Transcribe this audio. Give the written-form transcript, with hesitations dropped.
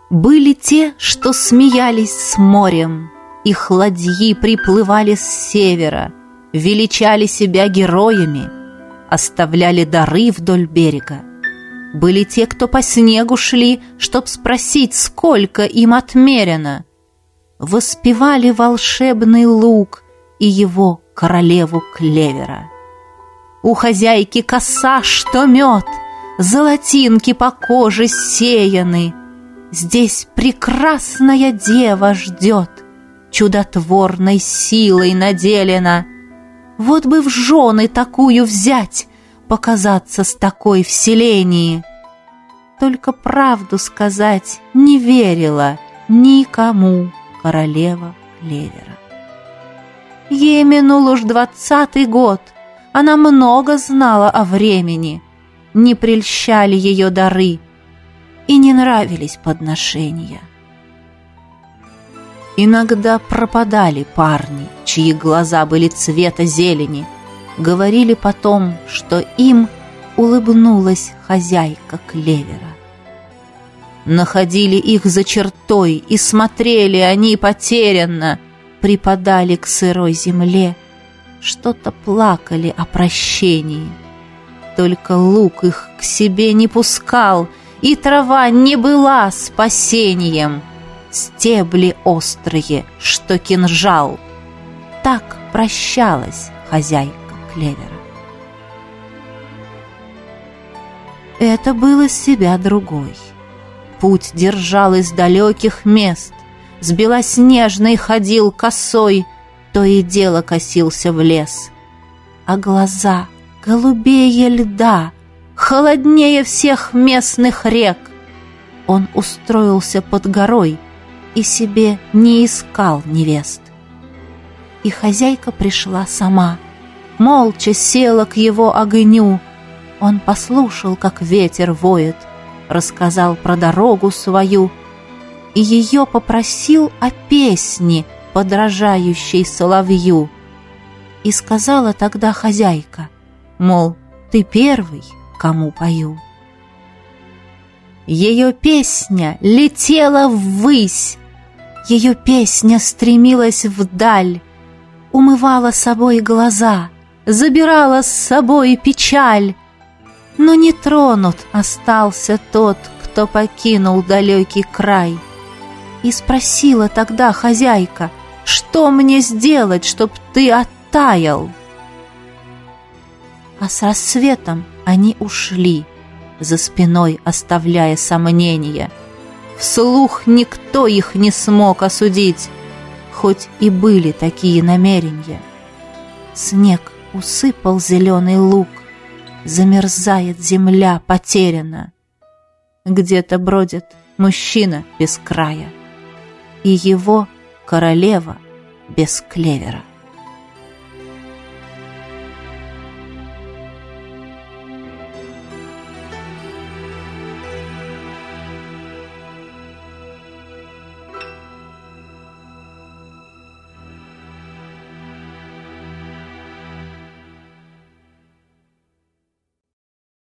Были те, что смеялись с морем, их ладьи приплывали с севера, величали себя героями, оставляли дары вдоль берега. Были те, кто по снегу шли, чтоб спросить, сколько им отмерено. Воспевали волшебный луг и его королеву клевера. У хозяйки коса, что мед, золотинки по коже сеяны. Здесь прекрасная дева ждет, чудотворной силой наделена. Вот бы в жены такую взять, показаться с такой в селении. Только правду сказать не верила никому королева клевера. Ей минул уж 20-й год, она много знала о времени, не прельщали ее дары и не нравились подношения. Иногда пропадали парни, чьи глаза были цвета зелени, говорили потом, что им улыбнулась хозяйка клевера. Находили их за чертой, и смотрели они потерянно, припадали к сырой земле, что-то плакали о прощении. Только лук их к себе не пускал, и трава не была спасением. Стебли острые, что кинжал. Так прощалась хозяйка клевера. Это был из себя другой. Путь держал из далеких мест, с белоснежной ходил косой, то и дело косился в лес. А глаза голубее льда, холоднее всех местных рек. Он устроился под горой и себе не искал невест. И хозяйка пришла сама, молча села к его огню. Он послушал, как ветер воет, рассказал про дорогу свою и ее попросил о песне, подражающей соловью. И сказала тогда хозяйка, мол, ты первый, кому пою. Ее песня летела ввысь, ее песня стремилась вдаль, умывала собой глаза, забирала с собой печаль. Но не тронут остался тот, кто покинул далекий край. И спросила тогда хозяйка, что мне сделать, чтоб ты оттаял? А с рассветом они ушли, за спиной оставляя сомнения. Вслух никто их не смог осудить, хоть и были такие намерения. Снег усыпал зеленый луг, замерзает земля потеряна. Где-то бродит мужчина без края, и его королева без клевера.